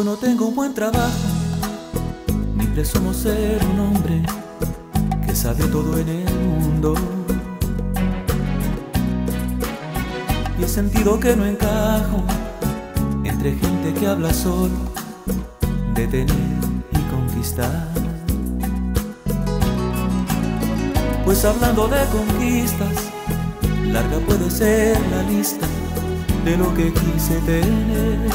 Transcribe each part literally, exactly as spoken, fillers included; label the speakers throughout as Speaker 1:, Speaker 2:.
Speaker 1: Yo no tengo un buen trabajo, ni presumo ser un hombre que sabe todo en el mundo. Y he sentido que no encajo entre gente que habla solo de tener y conquistar. Pues hablando de conquistas, larga puede ser la lista de lo que quise tener.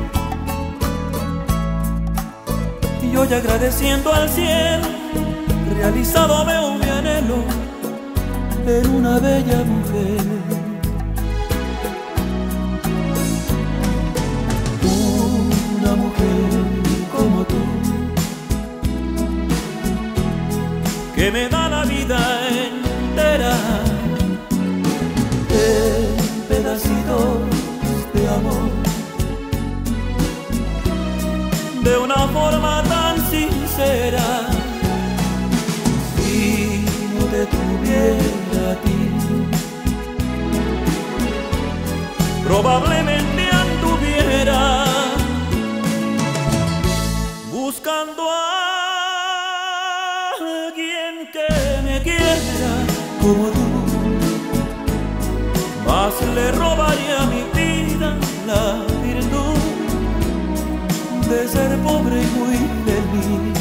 Speaker 1: Y hoy agradeciendo al cielo, realizado veo mi anhelo en una bella mujer. Una mujer como tú, que me da la vida entera en pedacitos de amor, de una forma tan sincera. Si no te tuviera a ti, probablemente anduviera buscando a alguien que me quiera como tú, mas le robaría a mi vida la virtud de ser pobre y muy feliz.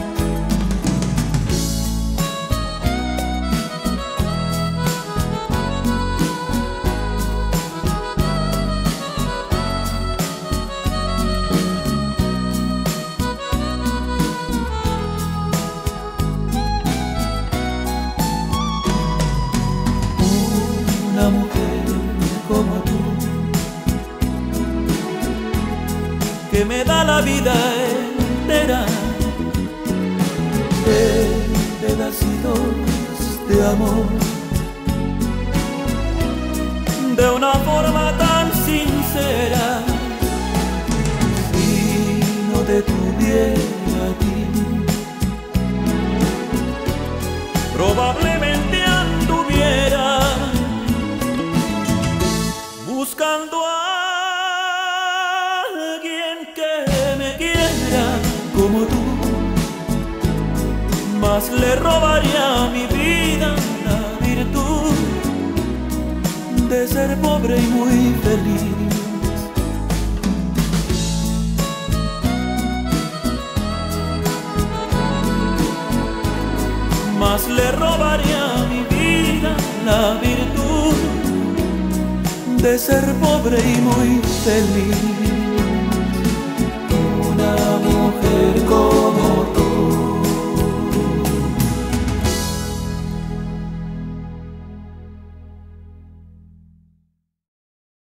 Speaker 1: Una mujer como tú, que me da la vida entera en pedacitos de amor, de una forma tan sincera. Si no te tuviera a ti, probablemente anduviera buscando a alguien que me quiera como tú, mas le robaría a mi vida la virtud de ser pobre y muy feliz. Mas le robaría a mi vida la virtud de ser pobre y muy feliz. Una mujer como